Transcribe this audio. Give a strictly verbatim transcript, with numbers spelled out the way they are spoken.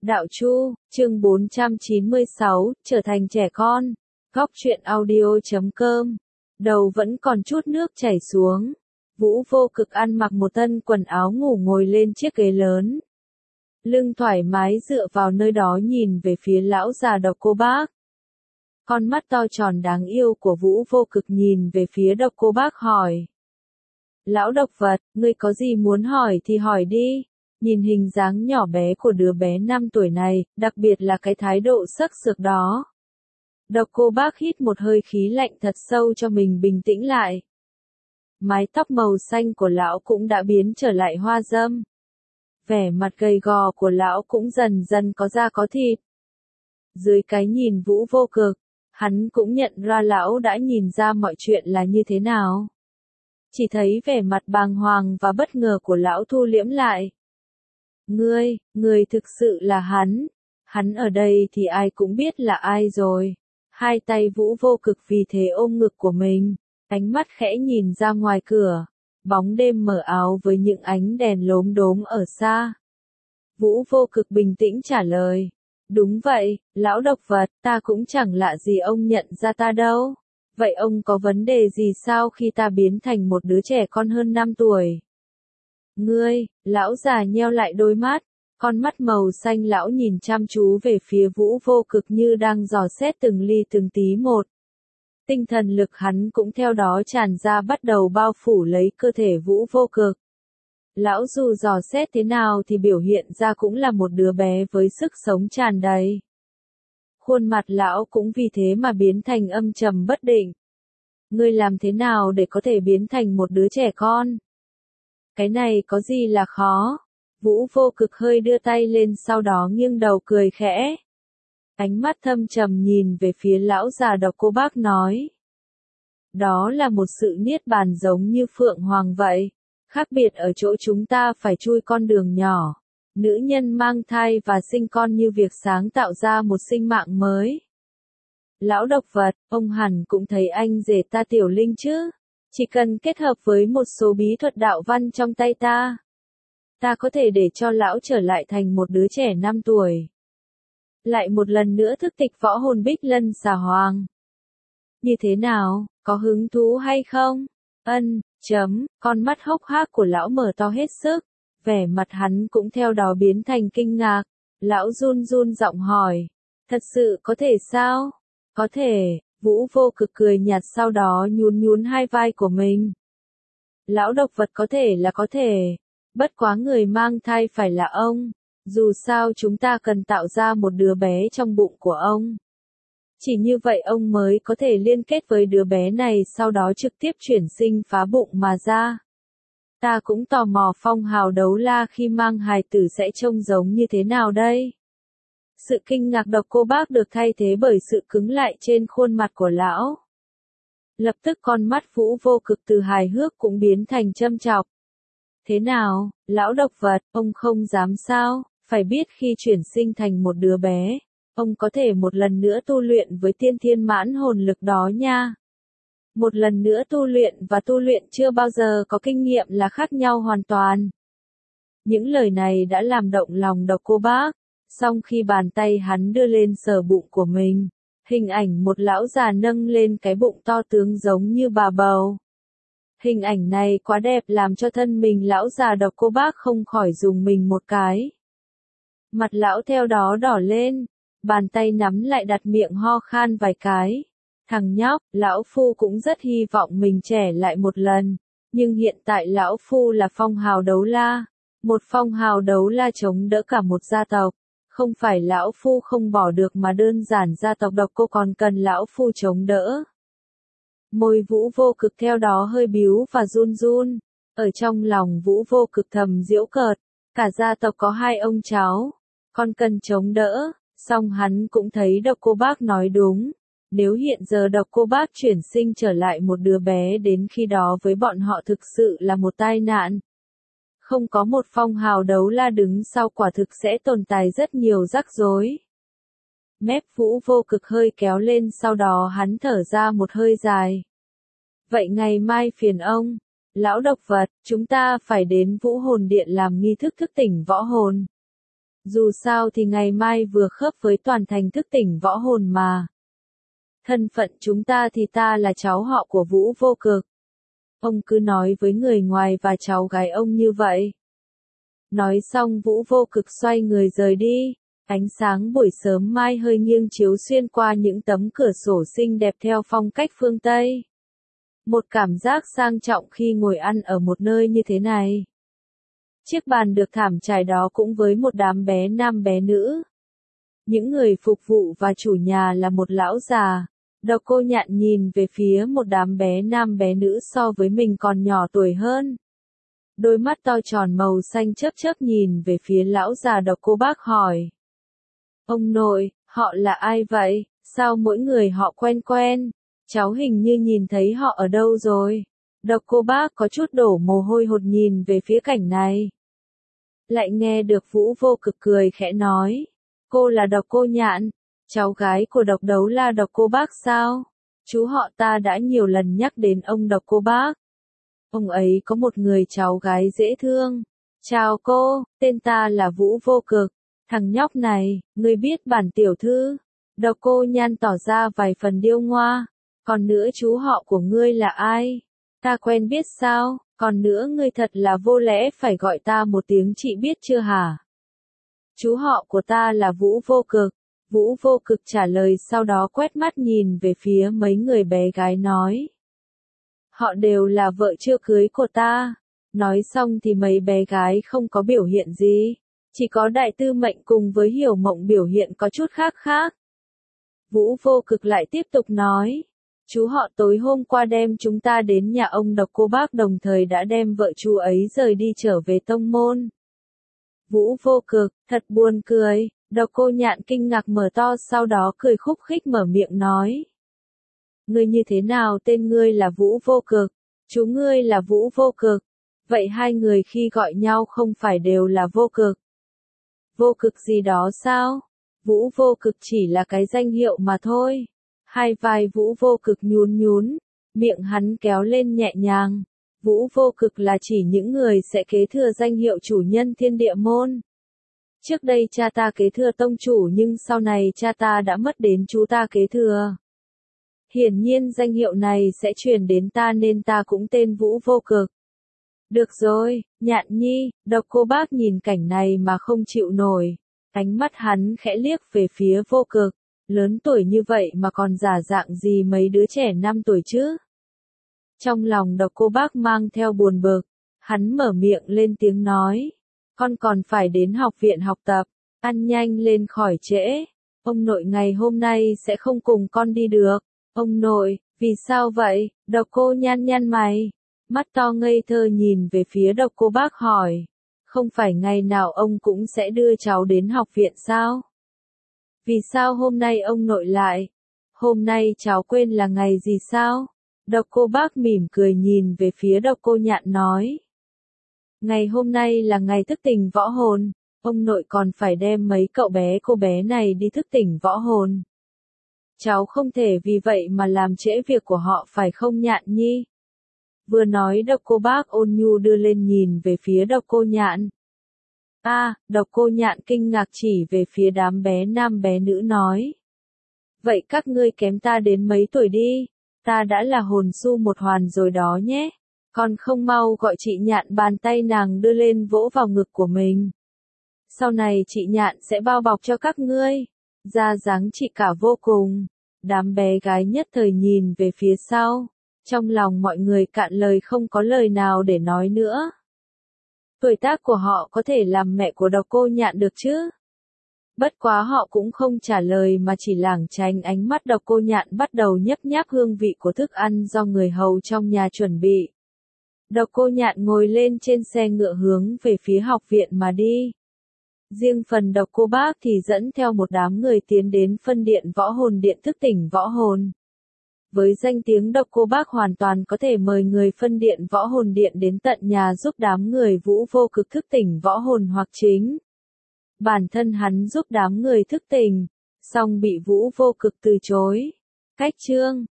Đạo Chu, chương bốn trăm chín mươi sáu, trở thành trẻ con. Góc truyện audio chấm com. Đầu vẫn còn chút nước chảy xuống. Vũ Vô Cực ăn mặc một thân quần áo ngủ ngồi lên chiếc ghế lớn. Lưng thoải mái dựa vào nơi đó nhìn về phía lão già Độc Cô Bác. Con mắt to tròn đáng yêu của Vũ Vô Cực nhìn về phía Độc Cô Bác hỏi. Lão độc vật, ngươi có gì muốn hỏi thì hỏi đi. Nhìn hình dáng nhỏ bé của đứa bé năm tuổi này, đặc biệt là cái thái độ sắc sược đó. Độc Cô Bác hít một hơi khí lạnh thật sâu cho mình bình tĩnh lại. Mái tóc màu xanh của lão cũng đã biến trở lại hoa râm. Vẻ mặt gầy gò của lão cũng dần dần có da có thịt. Dưới cái nhìn Vũ Vô Cực, hắn cũng nhận ra lão đã nhìn ra mọi chuyện là như thế nào. Chỉ thấy vẻ mặt bàng hoàng và bất ngờ của lão thu liễm lại. Ngươi, ngươi thực sự là hắn. Hắn ở đây thì ai cũng biết là ai rồi. Hai tay Vũ Vô Cực vì thế ôm ngực của mình, ánh mắt khẽ nhìn ra ngoài cửa. Bóng đêm mờ ảo với những ánh đèn lốm đốm ở xa. Vũ Vô Cực bình tĩnh trả lời. Đúng vậy, lão độc vật, ta cũng chẳng lạ gì ông nhận ra ta đâu. Vậy ông có vấn đề gì sao khi ta biến thành một đứa trẻ con hơn năm tuổi? Ngươi, lão già nheo lại đôi mắt, con mắt màu xanh lão nhìn chăm chú về phía Vũ Vô Cực như đang dò xét từng ly từng tí một. Tinh thần lực hắn cũng theo đó tràn ra bắt đầu bao phủ lấy cơ thể Vũ Vô Cực. Lão dù dò xét thế nào thì biểu hiện ra cũng là một đứa bé với sức sống tràn đầy. Khuôn mặt lão cũng vì thế mà biến thành âm trầm bất định. Ngươi làm thế nào để có thể biến thành một đứa trẻ con? Cái này có gì là khó? Vũ Vô Cực hơi đưa tay lên sau đó nghiêng đầu cười khẽ. Ánh mắt thâm trầm nhìn về phía lão già Độc Cô Bác nói. Đó là một sự niết bàn giống như Phượng Hoàng vậy. Khác biệt ở chỗ chúng ta phải chui con đường nhỏ. Nữ nhân mang thai và sinh con như việc sáng tạo ra một sinh mạng mới. Lão độc vật, ông hẳn cũng thấy anh rể ta Tiểu Linh chứ. Chỉ cần kết hợp với một số bí thuật đạo văn trong tay ta. Ta có thể để cho lão trở lại thành một đứa trẻ năm tuổi. Lại một lần nữa thức tịch võ hồn Bích Lân Xà Hoàng. Như thế nào, có hứng thú hay không? Ân, chấm, con mắt hốc hác của lão mở to hết sức. Vẻ mặt hắn cũng theo đó biến thành kinh ngạc. Lão run run giọng hỏi. Thật sự có thể sao? Có thể, Vũ Vô Cực cười nhạt sau đó nhún nhún hai vai của mình. Lão độc vật có thể là có thể. Bất quá người mang thai phải là ông. Dù sao chúng ta cần tạo ra một đứa bé trong bụng của ông. Chỉ như vậy ông mới có thể liên kết với đứa bé này sau đó trực tiếp chuyển sinh phá bụng mà ra. Ta cũng tò mò phong hào đấu la khi mang hài tử sẽ trông giống như thế nào đây? Sự kinh ngạc Độc Cô Bác được thay thế bởi sự cứng lại trên khuôn mặt của lão. Lập tức con mắt Vũ Vô Cực từ hài hước cũng biến thành châm chọc. Thế nào, lão độc vật, ông không dám sao? Phải biết khi chuyển sinh thành một đứa bé, ông có thể một lần nữa tu luyện với tiên thiên mãn hồn lực đó nha. Một lần nữa tu luyện và tu luyện chưa bao giờ có kinh nghiệm là khác nhau hoàn toàn. Những lời này đã làm động lòng Độc Cô Bác, song khi bàn tay hắn đưa lên sờ bụng của mình, hình ảnh một lão già nâng lên cái bụng to tướng giống như bà bầu. Hình ảnh này quá đẹp làm cho thân mình lão già Độc Cô Bác không khỏi dùng mình một cái. Mặt lão theo đó đỏ lên, bàn tay nắm lại đặt miệng ho khan vài cái. Thằng nhóc, lão phu cũng rất hy vọng mình trẻ lại một lần, nhưng hiện tại lão phu là phong hào đấu la, một phong hào đấu la chống đỡ cả một gia tộc, không phải lão phu không bỏ được mà đơn giản gia tộc Độc Cô còn cần lão phu chống đỡ. Môi Vũ Vô Cực theo đó hơi bíu và run run, ở trong lòng Vũ Vô Cực thầm giễu cợt, cả gia tộc có hai ông cháu, con cần chống đỡ, song hắn cũng thấy Độc Cô Bác nói đúng. Nếu hiện giờ Độc Cô Bác chuyển sinh trở lại một đứa bé đến khi đó với bọn họ thực sự là một tai nạn. Không có một phong hào đấu la đứng sau quả thực sẽ tồn tại rất nhiều rắc rối. Mép Vũ Vô Cực hơi kéo lên sau đó hắn thở ra một hơi dài. Vậy ngày mai phiền ông, lão độc vật, chúng ta phải đến Vũ Hồn Điện làm nghi thức thức tỉnh võ hồn. Dù sao thì ngày mai vừa khớp với toàn thành thức tỉnh võ hồn mà. Thân phận chúng ta thì ta là cháu họ của Vũ Vô Cực. Ông cứ nói với người ngoài và cháu gái ông như vậy. Nói xong Vũ Vô Cực xoay người rời đi. Ánh sáng buổi sớm mai hơi nghiêng chiếu xuyên qua những tấm cửa sổ xinh đẹp theo phong cách phương Tây. Một cảm giác sang trọng khi ngồi ăn ở một nơi như thế này. Chiếc bàn được thảm trải đó cũng với một đám bé nam bé nữ. Những người phục vụ và chủ nhà là một lão già. Độc Cô Nhạn nhìn về phía một đám bé nam bé nữ so với mình còn nhỏ tuổi hơn. Đôi mắt to tròn màu xanh chớp chớp nhìn về phía lão già Độc Cô Bác hỏi. Ông nội, họ là ai vậy? Sao mỗi người họ quen quen? Cháu hình như nhìn thấy họ ở đâu rồi? Độc Cô Bác có chút đổ mồ hôi hột nhìn về phía cảnh này. Lại nghe được Vũ Vô Cực cười khẽ nói. Cô là Độc Cô Nhạn, cháu gái của Độc Đấu La Độc Cô Bác sao? Chú họ ta đã nhiều lần nhắc đến ông Độc Cô Bác. Ông ấy có một người cháu gái dễ thương. Chào cô, tên ta là Vũ Vô Cực. Thằng nhóc này, ngươi biết bản tiểu thư. Độc Cô Nhạn tỏ ra vài phần điêu ngoa. Còn nữa chú họ của ngươi là ai? Ta quen biết sao? Còn nữa ngươi thật là vô lẽ phải gọi ta một tiếng chị biết chưa hả? Chú họ của ta là Vũ Vô Cực. Vũ Vô Cực trả lời sau đó quét mắt nhìn về phía mấy người bé gái nói. Họ đều là vợ chưa cưới của ta. Nói xong thì mấy bé gái không có biểu hiện gì. Chỉ có Đại Tư Mệnh cùng với Hiểu Mộng biểu hiện có chút khác khác. Vũ Vô Cực lại tiếp tục nói. Chú họ tối hôm qua đem chúng ta đến nhà ông Độc Cô Bác đồng thời đã đem vợ chú ấy rời đi trở về tông môn. Vũ Vô Cực, thật buồn cười. Độc Cô Nhạn kinh ngạc mở to sau đó cười khúc khích mở miệng nói. Ngươi như thế nào tên ngươi là Vũ Vô Cực, chú ngươi là Vũ Vô Cực, vậy hai người khi gọi nhau không phải đều là Vô Cực. Vô Cực gì đó sao? Vũ Vô Cực chỉ là cái danh hiệu mà thôi. Hai vai Vũ Vô Cực nhún nhún, miệng hắn kéo lên nhẹ nhàng. Vũ Vô Cực là chỉ những người sẽ kế thừa danh hiệu chủ nhân Thiên Địa Môn. Trước đây cha ta kế thừa tông chủ nhưng sau này cha ta đã mất đến chú ta kế thừa. Hiển nhiên danh hiệu này sẽ truyền đến ta nên ta cũng tên Vũ Vô Cực. Được rồi, Nhạn Nhi, Độc Cô Bác nhìn cảnh này mà không chịu nổi. Ánh mắt hắn khẽ liếc về phía Vô Cực. Lớn tuổi như vậy mà còn giả dạng gì mấy đứa trẻ năm tuổi chứ? Trong lòng Độc Cô Bác mang theo buồn bực. Hắn mở miệng lên tiếng nói. Con còn phải đến học viện học tập. Ăn nhanh lên khỏi trễ. Ông nội ngày hôm nay sẽ không cùng con đi được. Ông nội, vì sao vậy? Độc Cô nhăn nhăn mày. Mắt to ngây thơ nhìn về phía Độc Cô Bác hỏi. Không phải ngày nào ông cũng sẽ đưa cháu đến học viện sao? Vì sao hôm nay ông nội lại? Hôm nay cháu quên là ngày gì sao? Độc Cô Bác mỉm cười nhìn về phía Độc Cô Nhạn nói. Ngày hôm nay là ngày thức tỉnh võ hồn. Ông nội còn phải đem mấy cậu bé cô bé này đi thức tỉnh võ hồn. Cháu không thể vì vậy mà làm trễ việc của họ phải không Nhạn Nhi? Vừa nói Độc Cô Bác ôn nhu đưa lên nhìn về phía Độc Cô Nhạn. A, à, Độc Cô Nhạn kinh ngạc chỉ về phía đám bé nam bé nữ nói. Vậy các ngươi kém ta đến mấy tuổi đi, ta đã là hồn su một hoàn rồi đó nhé. Còn không mau gọi chị Nhạn. Bàn tay nàng đưa lên vỗ vào ngực của mình. Sau này chị Nhạn sẽ bao bọc cho các ngươi. Ra dáng chị cả vô cùng. Đám bé gái nhất thời nhìn về phía sau. Trong lòng mọi người cạn lời không có lời nào để nói nữa. Tuổi tác của họ có thể làm mẹ của Độc Cô Nhạn được chứ? Bất quá họ cũng không trả lời mà chỉ lảng tránh ánh mắt. Độc Cô Nhạn bắt đầu nhấp nháp hương vị của thức ăn do người hầu trong nhà chuẩn bị. Độc Cô Nhạn ngồi lên trên xe ngựa hướng về phía học viện mà đi. Riêng phần Độc Cô Bác thì dẫn theo một đám người tiến đến phân điện võ hồn điện thức tỉnh võ hồn. Với danh tiếng Độc Cô Bác hoàn toàn có thể mời người phân điện võ hồn điện đến tận nhà giúp đám người Vũ Vô Cực thức tỉnh võ hồn hoặc chính. Bản thân hắn giúp đám người thức tỉnh, song bị Vũ Vô Cực từ chối. Cách chương